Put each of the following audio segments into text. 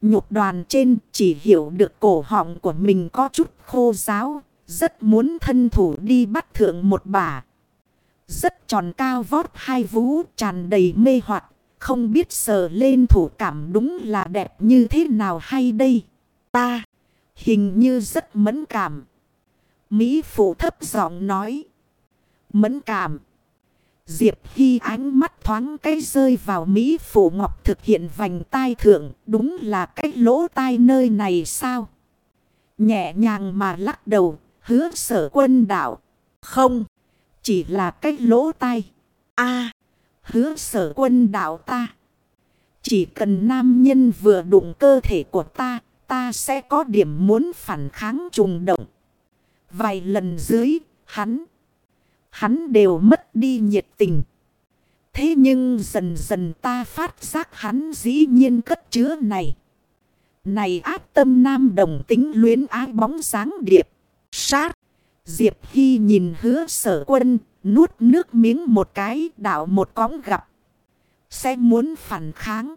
nhục đoàn trên chỉ hiểu được cổ họng của mình có chút khô ráo. Rất muốn thân thủ đi bắt thượng một bả. Rất tròn cao vót hai vú tràn đầy mê hoặc. Không biết sờ lên thủ cảm đúng là đẹp như thế nào hay đây. Ta hình như rất mẫn cảm. Mỹ phụ thấp giọng nói. Mẫn cảm. Diệp Hy ánh mắt thoáng cái rơi vào Mỹ phụ ngọc thực hiện vành tai thượng. Đúng là cái lỗ tai nơi này sao? Nhẹ nhàng mà lắc đầu. Hứa Sở Quân đạo. Không. Chỉ là cái lỗ tai. Hứa Sở Quân đạo ta. Chỉ cần nam nhân vừa đụng cơ thể của ta. Ta sẽ có điểm muốn phản kháng trùng động. Vài lần dưới. Hắn đều mất đi nhiệt tình. Thế nhưng dần dần ta phát giác hắn dĩ nhiên cất chứa này. Này ác tâm nam đồng tính luyến ái bóng sáng điệp. Sát. Diệp Hy nhìn Hứa Sở Quân. Nuốt nước miếng một cái đảo một cõng gặp. Sẽ muốn phản kháng.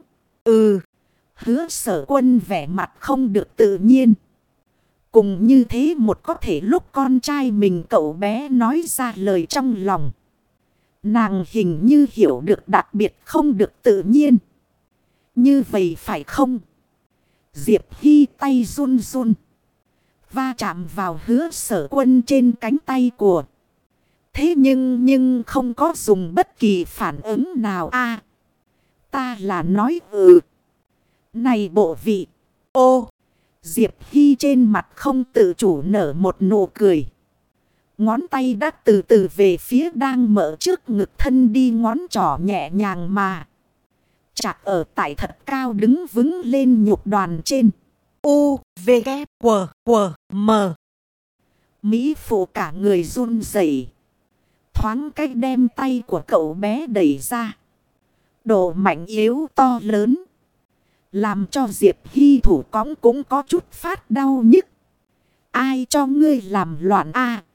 Hứa Sở Quân vẻ mặt không được tự nhiên. Cùng như thế một có thể lúc con trai mình cậu bé nói ra lời trong lòng. Nàng hình như hiểu được đặc biệt không được tự nhiên. Như vậy phải không? Diệp Hy tay run run. Va chạm vào Hứa Sở Quân trên cánh tay của. Thế nhưng không có dùng bất kỳ phản ứng nào. Ta là nói Này bộ vị. Diệp Hy trên mặt không tự chủ nở một nụ cười. Ngón tay đã từ từ về phía đang mở trước ngực thân đi, ngón trỏ nhẹ nhàng mà chạc ở tại thật cao đứng vững lên nhục đoàn trên. V, K, W, M. Mỹ phụ cả người run rẩy, thoáng cách đem tay của cậu bé đẩy ra. Độ mạnh yếu to lớn, làm cho Diệp Hy thủ cõng cũng có chút phát đau nhức. Ai cho ngươi làm loạn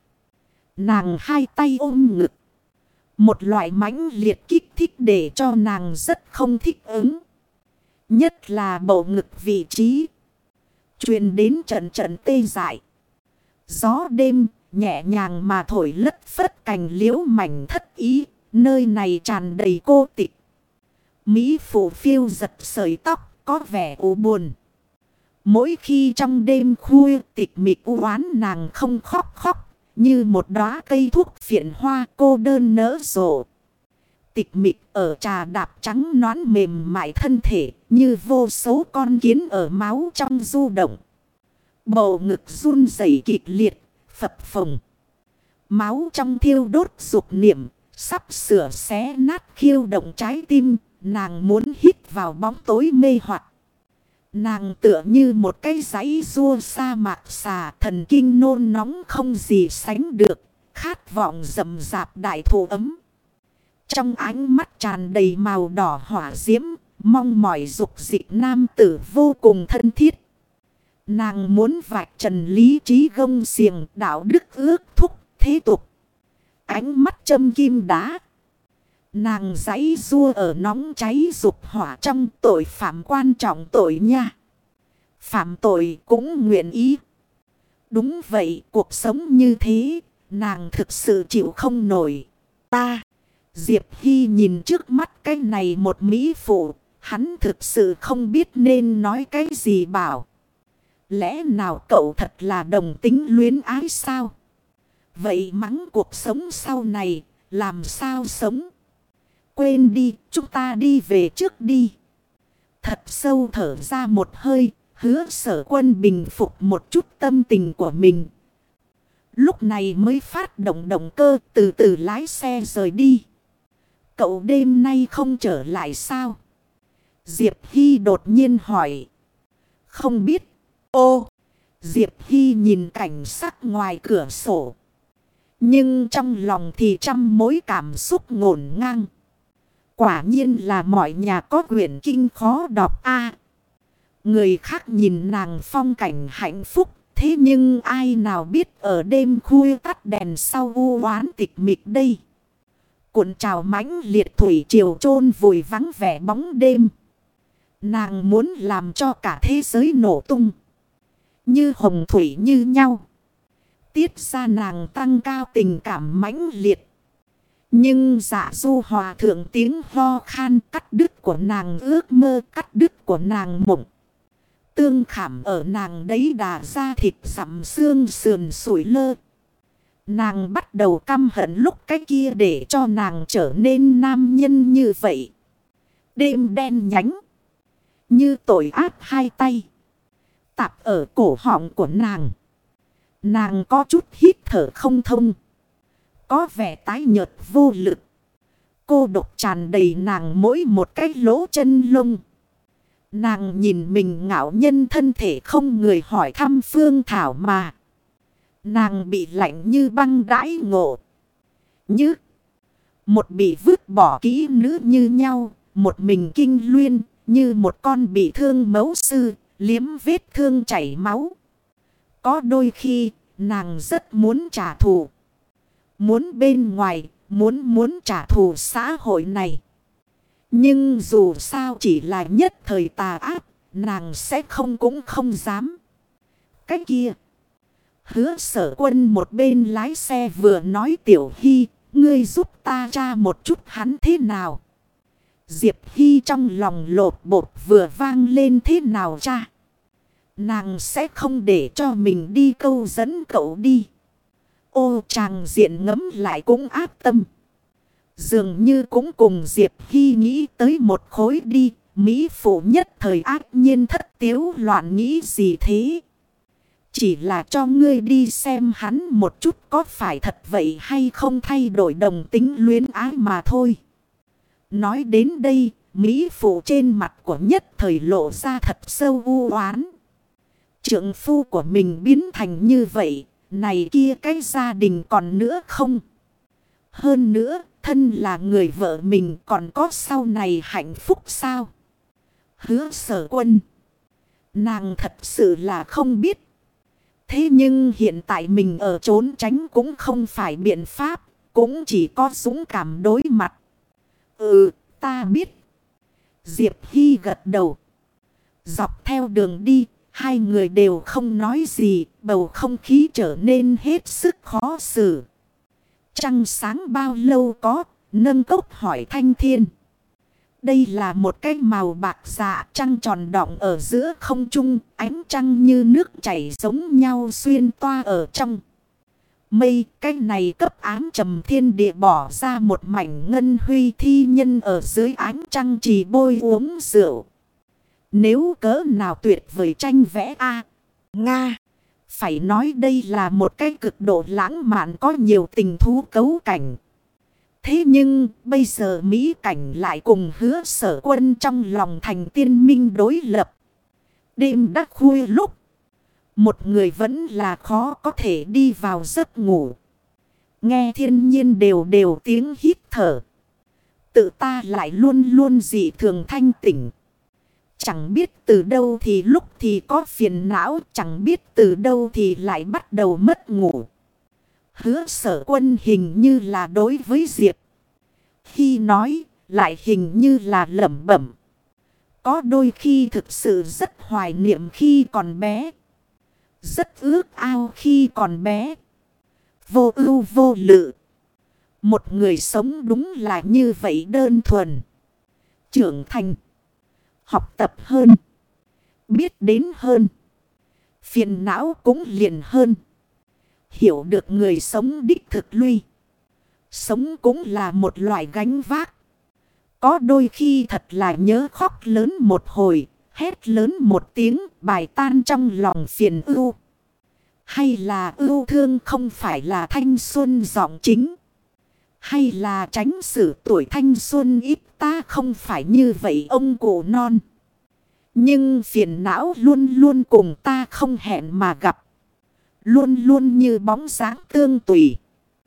Nàng hai tay ôm ngực. Một loại mãnh liệt kích thích để cho nàng rất không thích ứng. Nhất là bầu ngực vị trí. Truyền đến trận trận tê dại. Gió đêm nhẹ nhàng mà thổi lất phất cành liễu mảnh thất ý. Nơi này tràn đầy cô tịch. Mỹ phụ phiêu giật sợi tóc có vẻ u buồn. Mỗi khi trong đêm khuya tịch mịch u oán, nàng không khóc. Như một đóa cây thuốc phiện hoa cô đơn nở rộ. Tịch mịch ở trà đạp trắng nõn mềm mại thân thể. Như vô số con kiến ở máu trong du động. Bầu ngực run rẩy kịch liệt, phập phồng. Máu trong thiêu đốt dục niệm, sắp sửa xé nát khiêu động trái tim. Nàng muốn hít vào bóng tối mê hoặc. Nàng tựa như một cái dãy rua sa mạc xà, thần kinh nôn nóng không gì sánh được, khát vọng rậm rạp đại thụ ấm. Trong ánh mắt tràn đầy màu đỏ hỏa diễm, mong mỏi dục dịch nam tử vô cùng thân thiết. Nàng muốn vạch trần lý trí gông xiềng, đạo đức ước thúc thế tục. Ánh mắt châm kim đá. Nàng giãy giụa ở nóng cháy dục hỏa trong, tội phạm quan trọng tội nha. Phạm tội cũng nguyện ý. Đúng vậy, cuộc sống như thế, nàng thực sự chịu không nổi. Diệp Hy nhìn trước mắt cái này một mỹ phụ, hắn thực sự không biết nên nói cái gì bảo. Lẽ nào cậu thật là đồng tính luyến ái sao? Vậy mắng cuộc sống sau này, làm sao sống? Quên đi, chúng ta đi về trước đi. Thật sâu thở ra một hơi, Hứa Sở Quân bình phục một chút tâm tình của mình. Lúc này mới phát động động cơ, từ từ lái xe rời đi. Cậu đêm nay không trở lại sao? Diệp Hy đột nhiên hỏi. Không biết. Diệp Hy nhìn cảnh sắc ngoài cửa sổ. Nhưng trong lòng thì trăm mối cảm xúc ngổn ngang. Quả nhiên là mọi nhà có quyển kinh khó đọc Người khác nhìn nàng phong cảnh hạnh phúc. Thế nhưng ai nào biết ở đêm khuya tắt đèn sau u oán tịch mịch đây. Cuộn trào mãnh liệt thủy triều chôn vùi vắng vẻ bóng đêm. Nàng muốn làm cho cả thế giới nổ tung. Như hồng thủy như nhau. Tiết ra nàng tăng cao tình cảm mãnh liệt. Nhưng Dạ Du hòa thượng tiếng ho khan cắt đứt của nàng ước mơ, cắt đứt của nàng mộng. Tương khảm ở nàng đấy đà ra thịt sẵm xương sườn sủi lơ. Nàng bắt đầu căm hận lúc cái kia để cho nàng trở nên nam nhân như vậy. Đêm đen nhánh. Như tội ác hai tay. Tạp ở cổ họng của nàng. Nàng có chút hít thở không thông. Có vẻ tái nhợt vô lực. Cô độc tràn đầy nàng mỗi một cái lỗ chân lông. Nàng nhìn mình ngạo nhân thân thể không người hỏi thăm Phương Thảo mà. Nàng bị lạnh như băng đãi ngộ. Như một bị vứt bỏ kỹ nữ như nhau. Một mình kinh luyên như một con bị thương mấu sư. Liếm vết thương chảy máu. Có đôi khi nàng rất muốn trả thù. Muốn bên ngoài, muốn trả thù xã hội này. Nhưng dù sao chỉ là nhất thời tà ác, nàng sẽ không cũng không dám. Cái kia. Hứa Sở Quân một bên lái xe vừa nói Tiểu Hy, ngươi giúp ta tra một chút hắn thế nào. Diệp Hy trong lòng lột bột vừa vang lên thế nào cha. Nàng sẽ không để cho mình đi câu dẫn cậu đi. Ô chàng diện ngấm lại cũng ác tâm. Dường như cũng cùng Diệp Hy nghĩ tới một khối đi. Mỹ phụ nhất thời ác nhiên thất tiếu loạn nghĩ gì thế. Chỉ là cho ngươi đi xem hắn một chút có phải thật vậy hay không thay đổi đồng tính luyến ái mà thôi. Nói đến đây, Mỹ phụ trên mặt của nhất thời lộ ra thật sâu u oán. Trượng phu của mình biến thành như vậy, này kia cái gia đình còn nữa không? Hơn nữa, thân là người vợ mình còn có sau này hạnh phúc sao? Hứa Sở Quân. Nàng thật sự là không biết. Thế nhưng hiện tại mình ở trốn tránh cũng không phải biện pháp, cũng chỉ có dũng cảm đối mặt. Ừ, ta biết. Diệp Hy gật đầu. Dọc theo đường đi, hai người đều không nói gì, bầu không khí trở nên hết sức khó xử. Trăng sáng bao lâu có, nâng cốc hỏi Thanh Thiên. Đây là một cái màu bạc dạ trăng tròn đọng ở giữa không trung, ánh trăng như nước chảy giống nhau xuyên toa ở trong mây. Cái này cấp ám trầm thiên địa bỏ ra một mảnh ngân huy thi nhân ở dưới ánh trăng chỉ bôi uống rượu. Nếu cỡ nào tuyệt vời tranh vẽ a Nga. Phải nói đây là một cái cực độ lãng mạn có nhiều tình thú cấu cảnh. Thế nhưng bây giờ Mỹ cảnh lại cùng Hứa Sở Quân trong lòng thành tiên minh đối lập. Đêm đã khuya lúc. Một người vẫn là khó có thể đi vào giấc ngủ. Nghe thiên nhiên đều đều tiếng hít thở. Tự ta lại luôn luôn dị thường thanh tỉnh. Chẳng biết từ đâu thì lúc thì có phiền não. Chẳng biết từ đâu thì lại bắt đầu mất ngủ. Hứa Sở Quân hình như là đối với Diệp Khi nói lại hình như là lẩm bẩm. Có đôi khi thực sự rất hoài niệm khi còn bé. Rất ước ao khi còn bé. Vô ưu vô lự. Một người sống đúng là như vậy đơn thuần. Trưởng thành. Học tập hơn. Biết đến hơn. Phiền não cũng liền hơn. Hiểu được người sống đích thực lui. Sống cũng là một loại gánh vác. Có đôi khi thật là nhớ khóc lớn một hồi. Hét lớn một tiếng bài tan trong lòng phiền ưu. Hay là ưu thương không phải là thanh xuân giọng chính. Hay là tránh xử tuổi thanh xuân ít ta không phải như vậy ông cụ non. Nhưng phiền não luôn luôn cùng ta không hẹn mà gặp. Luôn luôn như bóng dáng tương tùy.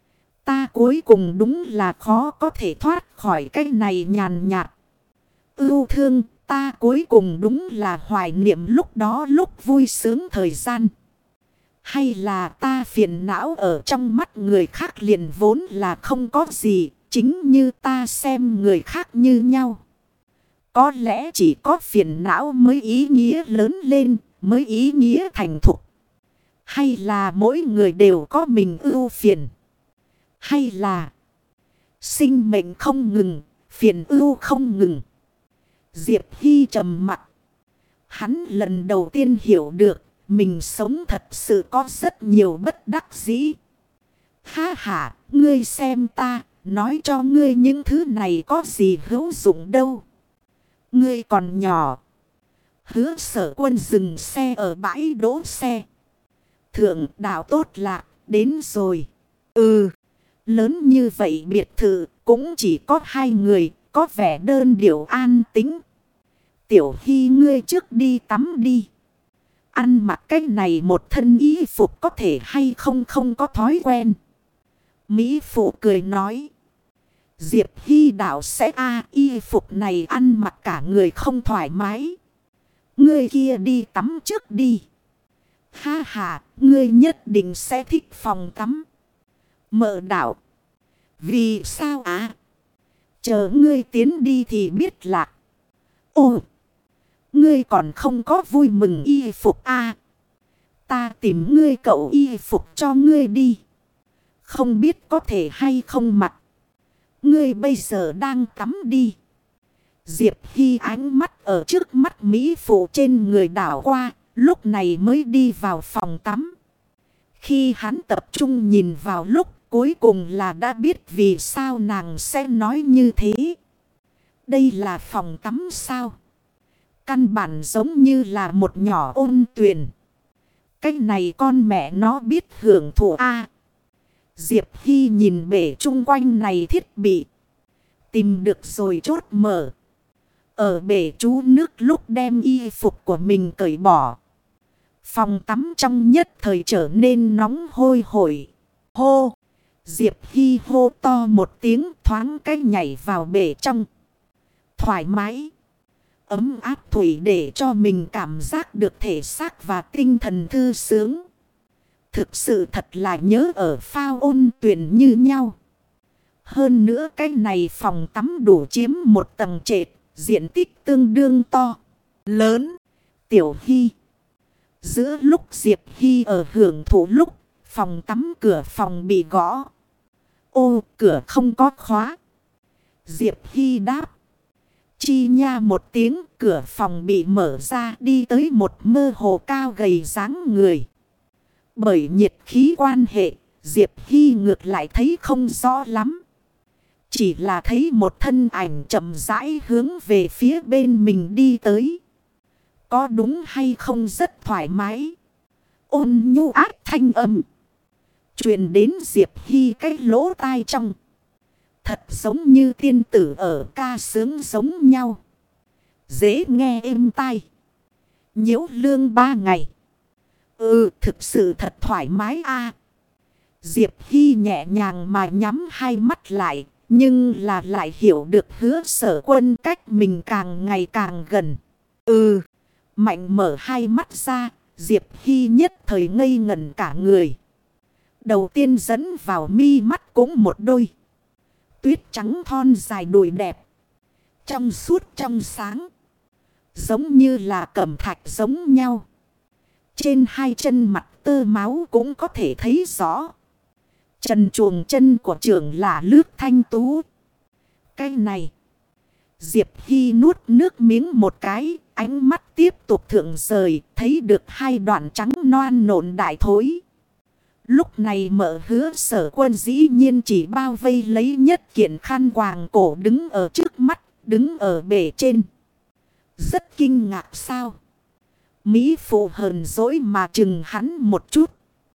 Ta cuối cùng đúng là khó có thể thoát khỏi cái này nhàn nhạt. Ưu thương ta cuối cùng đúng là hoài niệm lúc đó lúc vui sướng thời gian. Hay là ta phiền não ở trong mắt người khác liền vốn là không có gì. Chính như ta xem người khác như nhau. Có lẽ chỉ có phiền não mới ý nghĩa lớn lên, mới ý nghĩa thành thục. Hay là mỗi người đều có mình ưu phiền? Hay là sinh mệnh không ngừng, phiền ưu không ngừng? Diệp Hy trầm mặc. Hắn lần đầu tiên hiểu được mình sống thật sự có rất nhiều bất đắc dĩ. Ha ha, ngươi xem ta, nói cho ngươi những thứ này có gì hữu dụng đâu. Ngươi còn nhỏ. Hứa Sở Quân dừng xe ở bãi đỗ xe. Thượng đạo tốt lạc, đến rồi. Ừ, lớn như vậy biệt thự cũng chỉ có 2 người, có vẻ đơn điệu an tĩnh. Tiểu Hy ngươi trước đi tắm đi. Ăn mặc cái này một thân y phục có thể hay không có thói quen. Mỹ phụ cười nói. Diệp Hy đạo sẽ y phục này ăn mặc cả người không thoải mái. Ngươi kia đi tắm trước đi. Ha ha, ngươi nhất định sẽ thích phòng tắm. Mợ đạo. Vì sao Chờ ngươi tiến đi thì biết lạc. Ồ, ngươi còn không có vui mừng y phục Ta tìm ngươi cậu y phục cho ngươi đi. Không biết có thể hay không mặc. Ngươi bây giờ đang tắm đi. Diệp Hy ánh mắt ở trước mắt Mỹ phụ trên người đảo qua. Lúc này mới đi vào phòng tắm. Khi hắn tập trung nhìn vào lúc cuối cùng là đã biết vì sao nàng sẽ nói như thế. Đây là phòng tắm sao? Căn bản giống như là một nhỏ ôn tuyền. Cái này con mẹ nó biết hưởng thụ Diệp Hy nhìn bể chung quanh này thiết bị. Tìm được rồi chốt mở. Ở bể trú nước lúc đem y phục của mình cởi bỏ. Phòng tắm trong nhất thời trở nên nóng hôi hổi. Hô! Diệp Hy hô to một tiếng thoáng cái nhảy vào bể trong. Thoải mái. Ấm áp thủy để cho mình cảm giác được thể xác và tinh thần thư sướng. Thực sự thật là nhớ ở phao ôn tuyền như nhau. Hơn nữa cái này phòng tắm đủ chiếm một tầng trệt, diện tích tương đương to, lớn. Tiểu Hy. Giữa lúc Diệp Hy ở hưởng thụ lúc, phòng tắm cửa phòng bị gõ. Ô, cửa không có khóa. Diệp Hy đáp. Chi nha một tiếng, cửa phòng bị mở ra, đi tới một mơ hồ cao gầy dáng người. Bởi nhiệt khí quan hệ, Diệp Hy ngược lại thấy không rõ lắm. Chỉ là thấy một thân ảnh chậm rãi hướng về phía bên mình đi tới. Có đúng hay không rất thoải mái. Ôn nhu ác thanh âm truyền đến Diệp Hy cái lỗ tai trong. Thật giống như tiên tử ở ca sướng giống nhau. Dễ nghe êm tai. Nhiễu lương 3 ngày. Thực sự thật thoải mái Diệp Hy nhẹ nhàng mà nhắm hai mắt lại. Nhưng là lại hiểu được Hứa Sở Quân cách mình càng ngày càng gần. Mạnh mở hai mắt ra. Diệp Hy nhất thời ngây ngẩn cả người. Đầu tiên dẫn vào mi mắt cũng một đôi tuyết trắng thon dài đùi đẹp. Trong suốt trong sáng. Giống như là cẩm thạch giống nhau. Trên hai chân mặt tơ máu cũng có thể thấy rõ. Trần chuồng chân của trưởng là lướt thanh tú. Cái này. Diệp Hy nuốt nước miếng một cái. Ánh mắt tiếp tục thượng rời. Thấy được hai đoạn trắng noan nộn đại thối. Lúc này Mợ Hứa Sở Quân dĩ nhiên chỉ bao vây lấy nhất kiện khăn quàng cổ đứng ở trước mắt. Đứng ở bể trên. Rất kinh ngạc sao. Mỹ phụ hờn dỗi mà chừng hắn một chút.